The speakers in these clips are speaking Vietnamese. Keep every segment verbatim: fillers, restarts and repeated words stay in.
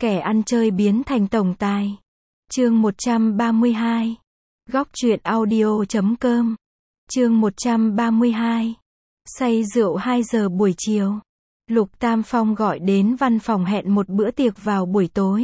Kẻ ăn chơi biến thành tổng tài. Chương một trăm ba mươi hai. Góc truyện audio chấm com. Chương một trăm ba mươi hai. Say rượu hai giờ buổi chiều. Lục Tam Phong gọi đến văn phòng hẹn một bữa tiệc vào buổi tối.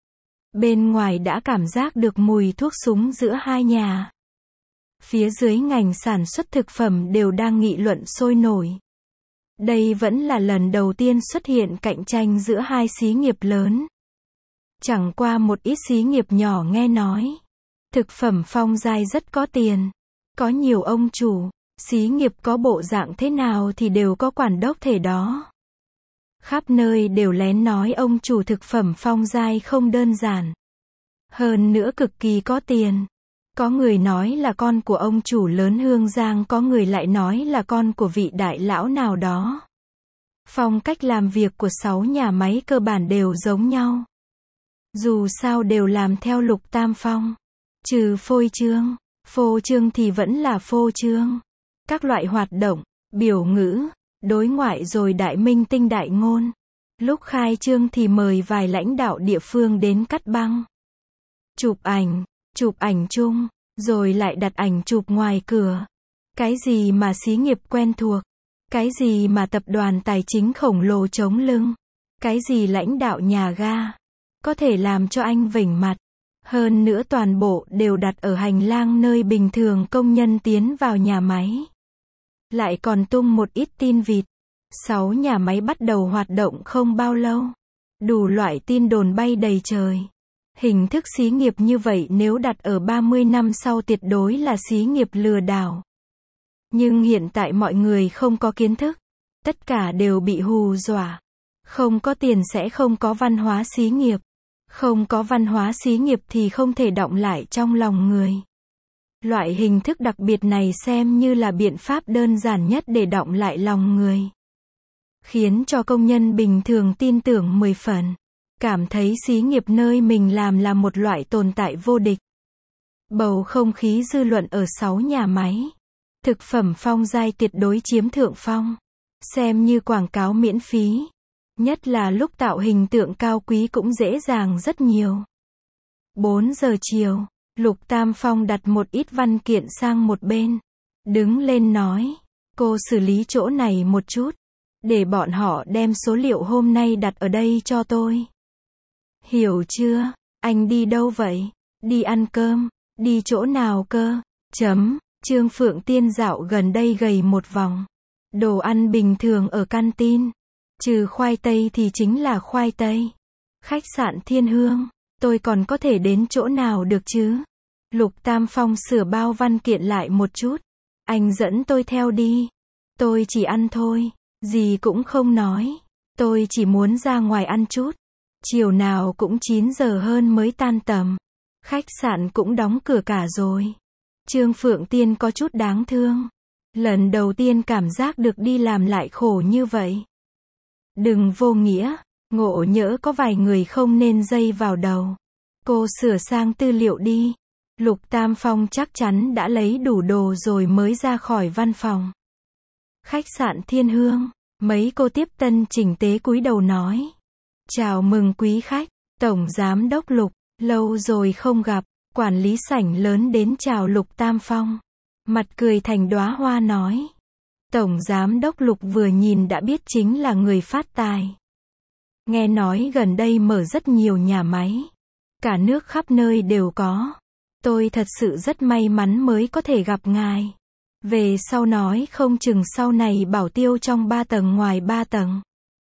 Bên ngoài đã cảm giác được mùi thuốc súng giữa hai nhà. Phía dưới ngành sản xuất thực phẩm đều đang nghị luận sôi nổi. Đây vẫn là lần đầu tiên xuất hiện cạnh tranh giữa hai xí nghiệp lớn. Chẳng qua một ít xí nghiệp nhỏ nghe nói. Thực phẩm Phong Giai rất có tiền. Có nhiều ông chủ, xí nghiệp có bộ dạng thế nào thì đều có quản đốc thể đó. Khắp nơi đều lén nói ông chủ thực phẩm Phong Giai không đơn giản. Hơn nữa cực kỳ có tiền. Có người nói là con của ông chủ lớn Hương Giang, có người lại nói là con của vị đại lão nào đó. Phong cách làm việc của sáu nhà máy cơ bản đều giống nhau. Dù sao đều làm theo Lục Tam Phong. Trừ phôi trương. Phô trương thì vẫn là phô trương. Các loại hoạt động, biểu ngữ, đối ngoại rồi đại minh tinh đại ngôn. Lúc khai trương thì mời vài lãnh đạo địa phương đến cắt băng. Chụp ảnh, chụp ảnh chung, rồi lại đặt ảnh chụp ngoài cửa. Cái gì mà xí nghiệp quen thuộc, cái gì mà tập đoàn tài chính khổng lồ chống lưng, cái gì lãnh đạo nhà ga, có thể làm cho anh vểnh mặt. Hơn nữa toàn bộ đều đặt ở hành lang nơi bình thường công nhân tiến vào nhà máy. Lại còn tung một ít tin vịt. Sáu nhà máy bắt đầu hoạt động không bao lâu. Đủ loại tin đồn bay đầy trời. Hình thức xí nghiệp như vậy nếu đặt ở ba mươi năm sau tuyệt đối là xí nghiệp lừa đảo. Nhưng hiện tại mọi người không có kiến thức. Tất cả đều bị hù dọa. Không có tiền sẽ không có văn hóa xí nghiệp. Không có văn hóa xí nghiệp thì không thể đọng lại trong lòng người. Loại hình thức đặc biệt này xem như là biện pháp đơn giản nhất để đọng lại lòng người. Khiến cho công nhân bình thường tin tưởng mười phần. Cảm thấy xí nghiệp nơi mình làm là một loại tồn tại vô địch. Bầu không khí dư luận ở sáu nhà máy. Thực phẩm Phong Giai tuyệt đối chiếm thượng phong. Xem như quảng cáo miễn phí. Nhất là lúc tạo hình tượng cao quý cũng dễ dàng rất nhiều. bốn giờ chiều, Lục Tam Phong đặt một ít văn kiện sang một bên. Đứng lên nói, cô xử lý chỗ này một chút. Để bọn họ đem số liệu hôm nay đặt ở đây cho tôi. Hiểu chưa? Anh đi đâu vậy? Đi ăn cơm? Đi chỗ nào cơ? Chấm. Trương Phượng Tiên dạo gần đây gầy một vòng. Đồ ăn bình thường ở canteen. Trừ khoai tây thì chính là khoai tây. Khách sạn Thiên Hương, tôi còn có thể đến chỗ nào được chứ? Lục Tam Phong sửa bao văn kiện lại một chút. Anh dẫn tôi theo đi. Tôi chỉ ăn thôi, gì cũng không nói. Tôi chỉ muốn ra ngoài ăn chút. Chiều nào cũng chín giờ hơn mới tan tầm. Khách sạn cũng đóng cửa cả rồi. Trương Phượng Tiên có chút đáng thương. Lần đầu tiên cảm giác được đi làm lại khổ như vậy. Đừng vô nghĩa, ngộ nhỡ có vài người không nên dây vào đầu. Cô sửa sang tư liệu đi. Lục Tam Phong chắc chắn đã lấy đủ đồ rồi mới ra khỏi văn phòng. Khách sạn Thiên Hương, mấy cô tiếp tân chỉnh tế cúi đầu nói. Chào mừng quý khách, Tổng Giám đốc Lục, lâu rồi không gặp. Quản lý sảnh lớn đến chào Lục Tam Phong. Mặt cười thành đóa hoa nói. Tổng Giám đốc Lục vừa nhìn đã biết chính là người phát tài. Nghe nói gần đây mở rất nhiều nhà máy. Cả nước khắp nơi đều có. Tôi thật sự rất may mắn mới có thể gặp ngài. Về sau nói không chừng sau này bảo tiêu trong ba tầng ngoài ba tầng.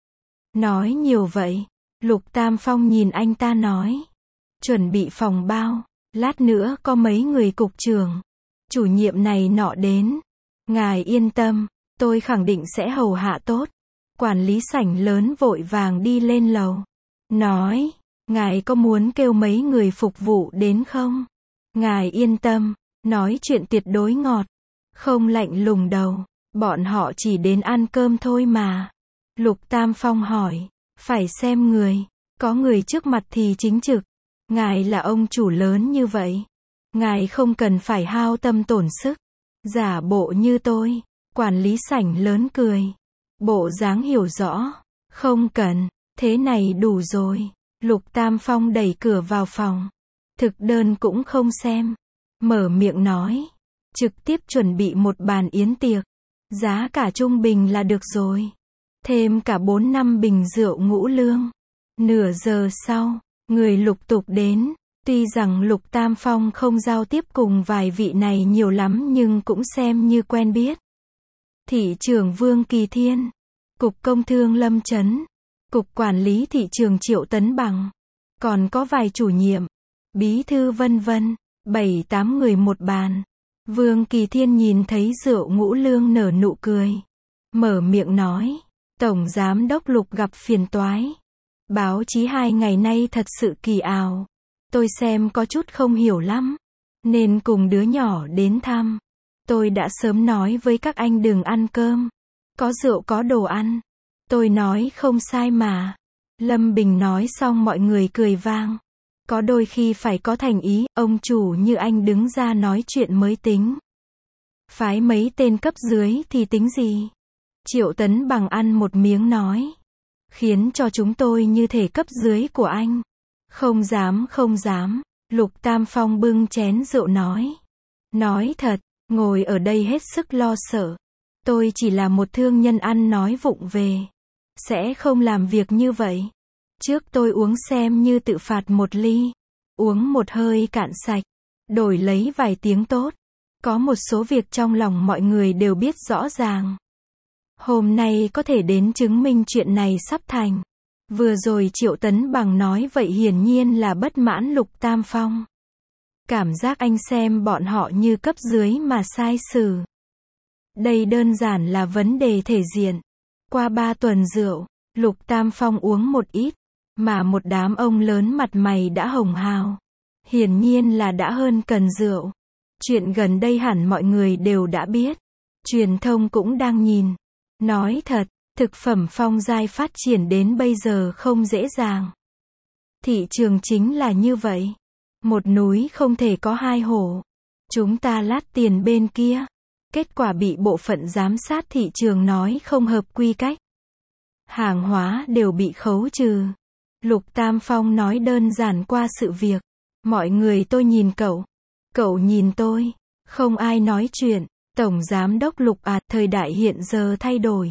Nói nhiều vậy. Lục Tam Phong nhìn anh ta nói. Chuẩn bị phòng bao. Lát nữa có mấy người cục trưởng, chủ nhiệm này nọ đến. Ngài yên tâm. Tôi khẳng định sẽ hầu hạ tốt. Quản lý sảnh lớn vội vàng đi lên lầu. Nói, ngài có muốn kêu mấy người phục vụ đến không? Ngài yên tâm, nói chuyện tuyệt đối ngọt. Không lạnh lùng đầu, bọn họ chỉ đến ăn cơm thôi mà. Lục Tam Phong hỏi, phải xem người, có người trước mặt thì chính trực. Ngài là ông chủ lớn như vậy. Ngài không cần phải hao tâm tổn sức. Giả bộ như tôi. Quản lý sảnh lớn cười. Bộ dáng hiểu rõ. Không cần, thế này đủ rồi. Lục Tam Phong đẩy cửa vào phòng. Thực đơn cũng không xem. Mở miệng nói. Trực tiếp chuẩn bị một bàn yến tiệc. Giá cả trung bình là được rồi. Thêm cả bốn năm bình rượu ngũ lương. Nửa giờ sau, người lục tục đến. Tuy rằng Lục Tam Phong không giao tiếp cùng vài vị này nhiều lắm nhưng cũng xem như quen biết. Thị trưởng Vương Kỳ Thiên, Cục Công Thương Lâm Chấn, Cục Quản lý Thị trường Triệu Tấn Bằng, còn có vài chủ nhiệm, bí thư vân vân, bảy tám người một bàn. Vương Kỳ Thiên nhìn thấy rượu ngũ lương nở nụ cười. Mở miệng nói, Tổng Giám đốc Lục gặp phiền toái. Báo chí hai ngày nay thật sự kỳ ào. Tôi xem có chút không hiểu lắm. Nên cùng đứa nhỏ đến thăm. Tôi đã sớm nói với các anh đừng ăn cơm. Có rượu có đồ ăn. Tôi nói không sai mà. Lâm Bình nói xong mọi người cười vang. Có đôi khi phải có thành ý, ông chủ như anh đứng ra nói chuyện mới tính. Phái mấy tên cấp dưới thì tính gì? Triệu Tấn Bằng ăn một miếng nói. Khiến cho chúng tôi như thể cấp dưới của anh. Không dám không dám. Lục Tam Phong bưng chén rượu nói. Nói thật, ngồi ở đây hết sức lo sợ. Tôi chỉ là một thương nhân ăn nói vụng về. Sẽ không làm việc như vậy. Trước tôi uống xem như tự phạt một ly. Uống một hơi cạn sạch. Đổi lấy vài tiếng tốt. Có một số việc trong lòng mọi người đều biết rõ ràng. Hôm nay có thể đến chứng minh chuyện này sắp thành. Vừa rồi Triệu Tấn Bằng nói vậy hiển nhiên là bất mãn Lục Tam Phong. Cảm giác anh xem bọn họ như cấp dưới mà sai xử. Đây đơn giản là vấn đề thể diện. Qua ba tuần rượu, Lục Tam Phong uống một ít, mà một đám ông lớn mặt mày đã hồng hào. Hiển nhiên là đã hơn cần rượu. Chuyện gần đây hẳn mọi người đều đã biết. Truyền thông cũng đang nhìn. Nói thật, thực phẩm Phong Giai phát triển đến bây giờ không dễ dàng. Thị trường chính là như vậy. Một núi không thể có hai hổ. Chúng ta lát tiền bên kia. Kết quả bị bộ phận giám sát thị trường nói không hợp quy cách. Hàng hóa đều bị khấu trừ. Lục Tam Phong nói đơn giản qua sự việc. Mọi người tôi nhìn cậu. Cậu nhìn tôi. Không ai nói chuyện. Tổng Giám đốc Lục à, thời đại hiện giờ thay đổi.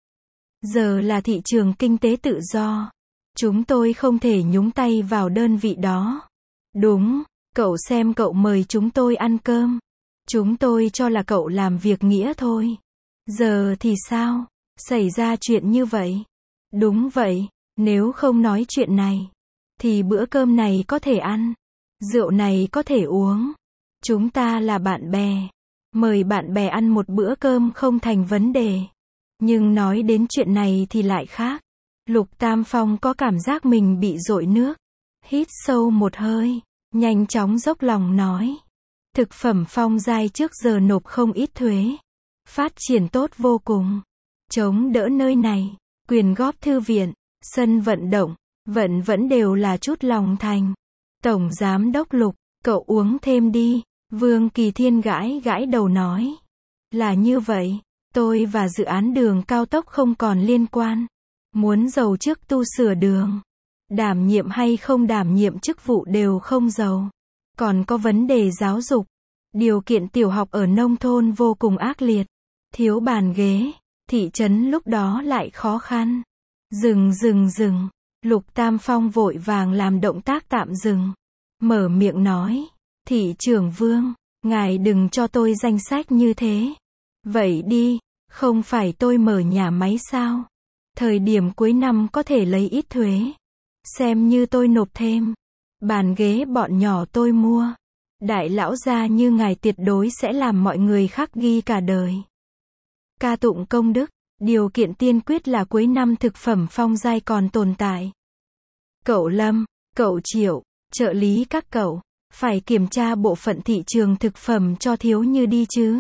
Giờ là thị trường kinh tế tự do. Chúng tôi không thể nhúng tay vào đơn vị đó. Đúng, cậu xem cậu mời chúng tôi ăn cơm. Chúng tôi cho là cậu làm việc nghĩa thôi. Giờ thì sao? Xảy ra chuyện như vậy. Đúng vậy, nếu không nói chuyện này, thì bữa cơm này có thể ăn. Rượu này có thể uống. Chúng ta là bạn bè. Mời bạn bè ăn một bữa cơm không thành vấn đề. Nhưng nói đến chuyện này thì lại khác. Lục Tam Phong có cảm giác mình bị dội nước. Hít sâu một hơi, nhanh chóng dốc lòng nói. Thực phẩm Phong Giai trước giờ nộp không ít thuế. Phát triển tốt vô cùng. Chống đỡ nơi này, quyền góp thư viện, sân vận động, vẫn vẫn đều là chút lòng thành. Tổng Giám đốc Lục, cậu uống thêm đi. Vương Kỳ Thiên gãi gãi đầu nói. Là như vậy, tôi và dự án đường cao tốc không còn liên quan. Muốn giàu trước tu sửa đường. Đảm nhiệm hay không đảm nhiệm chức vụ đều không giàu. Còn có vấn đề giáo dục. Điều kiện tiểu học ở nông thôn vô cùng ác liệt. Thiếu bàn ghế. Thị trấn lúc đó lại khó khăn. Dừng dừng dừng. Lục Tam Phong vội vàng làm động tác tạm dừng. Mở miệng nói. Thị trưởng Vương, ngài đừng cho tôi danh sách như thế. Vậy đi, không phải tôi mở nhà máy sao? Thời điểm cuối năm có thể lấy ít thuế. Xem như tôi nộp thêm. Bàn ghế bọn nhỏ tôi mua. Đại lão gia như ngài tuyệt đối sẽ làm mọi người khắc ghi cả đời. Ca tụng công đức, điều kiện tiên quyết là cuối năm thực phẩm Phong Giai còn tồn tại. Cậu Lâm, cậu Triệu, trợ lý các cậu, phải kiểm tra bộ phận thị trường thực phẩm cho thiếu như đi chứ.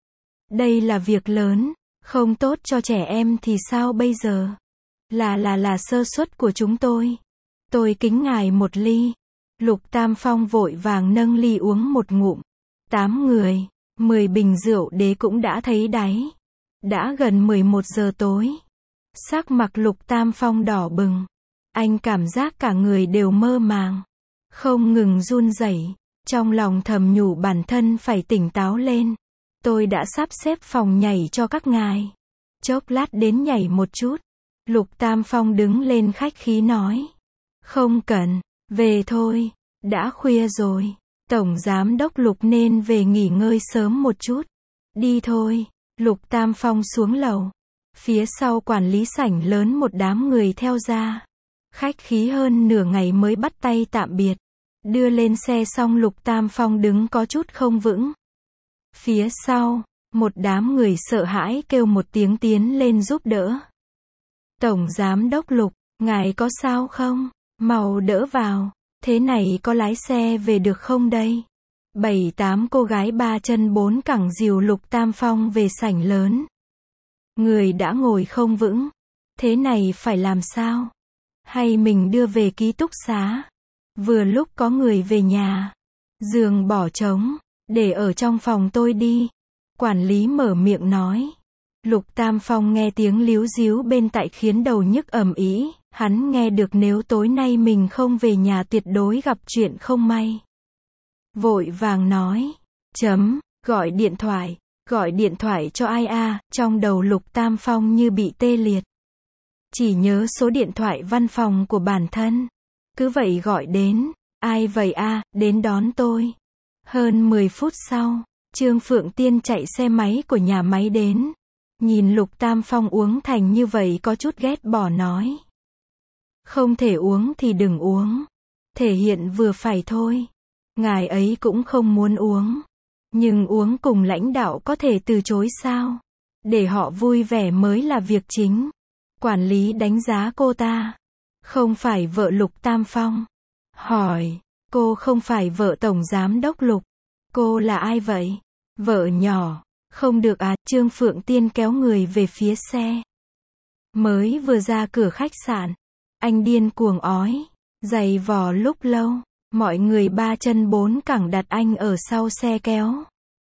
Đây là việc lớn, không tốt cho trẻ em thì sao bây giờ? Là là là sơ suất của chúng tôi. Tôi kính ngài một ly. Lục Tam Phong vội vàng nâng ly uống một ngụm. Tám người, mười bình rượu đế cũng đã thấy đáy. Đã gần mười một giờ tối. Sắc mặt Lục Tam Phong đỏ bừng. Anh cảm giác cả người đều mơ màng, không ngừng run rẩy, trong lòng thầm nhủ bản thân phải tỉnh táo lên. Tôi đã sắp xếp phòng nhảy cho các ngài. Chốc lát đến nhảy một chút. Lục Tam Phong đứng lên khách khí nói. Không cần, về thôi, đã khuya rồi. Tổng giám đốc Lục nên về nghỉ ngơi sớm một chút. Đi thôi, Lục Tam Phong xuống lầu. Phía sau quản lý sảnh lớn một đám người theo ra. Khách khí hơn nửa ngày mới bắt tay tạm biệt. Đưa lên xe xong Lục Tam Phong đứng có chút không vững. Phía sau, một đám người sợ hãi kêu một tiếng tiến lên giúp đỡ. Tổng giám đốc Lục, ngài có sao không? Mau đỡ vào. Thế này có lái xe về được không đây? Bảy tám cô gái ba chân bốn cẳng dìu Lục Tam Phong về sảnh lớn. Người đã ngồi không vững. Thế này phải làm sao? Hay mình đưa về ký túc xá? Vừa lúc có người về nhà. Giường bỏ trống, để ở trong phòng tôi đi. Quản lý mở miệng nói. Lục Tam Phong nghe tiếng líu díu bên tai khiến đầu nhức ầm ĩ. Hắn nghe được nếu tối nay mình không về nhà tuyệt đối gặp chuyện không may. Vội vàng nói. Chấm, gọi điện thoại. Gọi điện thoại cho ai a? Trong đầu Lục Tam Phong như bị tê liệt. Chỉ nhớ số điện thoại văn phòng của bản thân. Cứ vậy gọi đến. Ai vậy a? Đến đón tôi. Hơn mười phút sau, Trương Phượng Tiên chạy xe máy của nhà máy đến. Nhìn Lục Tam Phong uống thành như vậy có chút ghét bỏ nói. Không thể uống thì đừng uống. Thể hiện vừa phải thôi. Ngài ấy cũng không muốn uống. Nhưng uống cùng lãnh đạo có thể từ chối sao? Để họ vui vẻ mới là việc chính. Quản lý đánh giá cô ta. Không phải vợ Lục Tam Phong. Hỏi, cô không phải vợ Tổng Giám đốc Lục. Cô là ai vậy? Vợ nhỏ. Không được à? Trương Phượng Tiên kéo người về phía xe. Mới vừa ra cửa khách sạn. Anh điên cuồng ói. Giày vò lúc lâu. Mọi người ba chân bốn cẳng đặt anh ở sau xe kéo.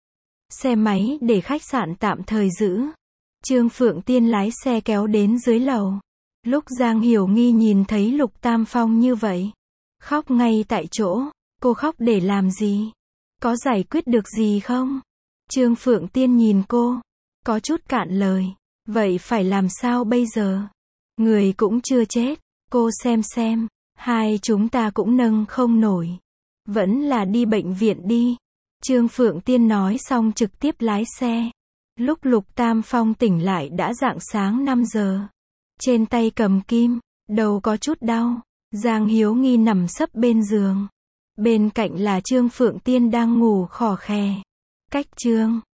Xe máy để khách sạn tạm thời giữ. Trương Phượng Tiên lái xe kéo đến dưới lầu. Lúc Giang Hiểu Nghi nhìn thấy Lục Tam Phong như vậy. Khóc ngay tại chỗ. Cô khóc để làm gì? Có giải quyết được gì không? Trương Phượng Tiên nhìn cô. Có chút cạn lời. Vậy phải làm sao bây giờ? Người cũng chưa chết. Cô xem xem. Hai chúng ta cũng nâng không nổi. Vẫn là đi bệnh viện đi. Trương Phượng Tiên nói xong trực tiếp lái xe. Lúc Lục Tam Phong tỉnh lại đã rạng sáng năm giờ. Trên tay cầm kim. Đầu có chút đau. Giang Hiếu Nghi nằm sấp bên giường. Bên cạnh là Trương Phượng Tiên đang ngủ khò khè. Cách Trương